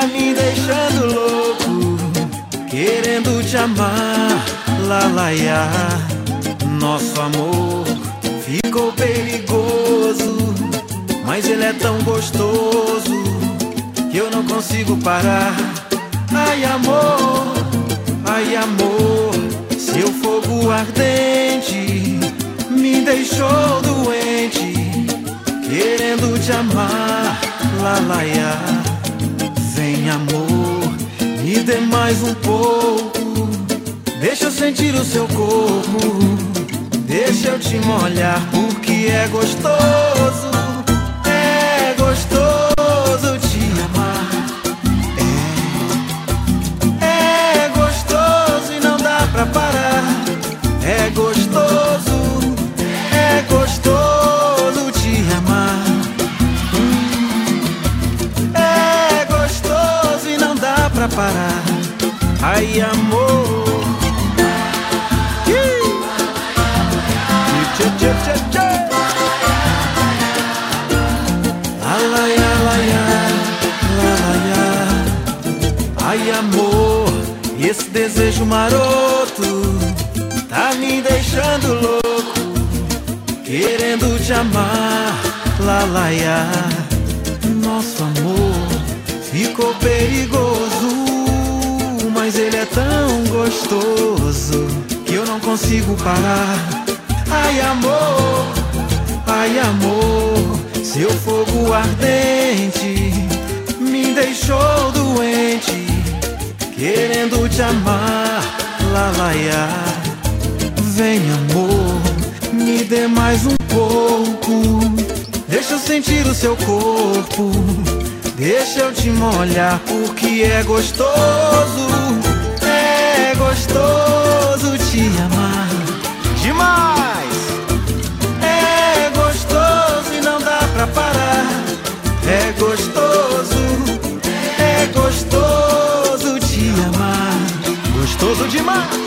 me deixando louco, querendo te amar, lalaiá. Nosso amor ficou perigoso, mas ele é tão gostoso que eu não consigo parar. Ai amor, seu fogo ardente me deixou doente, querendo te amar, lalaiá. Vem amor, me dê mais um pouco, deixa eu sentir o seu corpo, deixa eu te molhar, porque é gostoso te amar. É gostoso e não dá pra parar. É gostoso te amar. É gostoso e não dá pra parar. Ai amor. Ai amor, esse desejo maroto tá me deixando louco, querendo te amar, lalaiá. Nosso amor ficou perigoso, mas ele é tão gostoso que eu não consigo parar. Ai amor, seu fogo ardente me deixou doente, querendo te amar, lalaiá. Vem amor, me dê mais um pouco, deixa eu sentir o seu corpo, deixa eu te molhar, porque é gostoso te amar demais. É gostoso e não dá pra parar. É gostoso te amar, gostoso demais.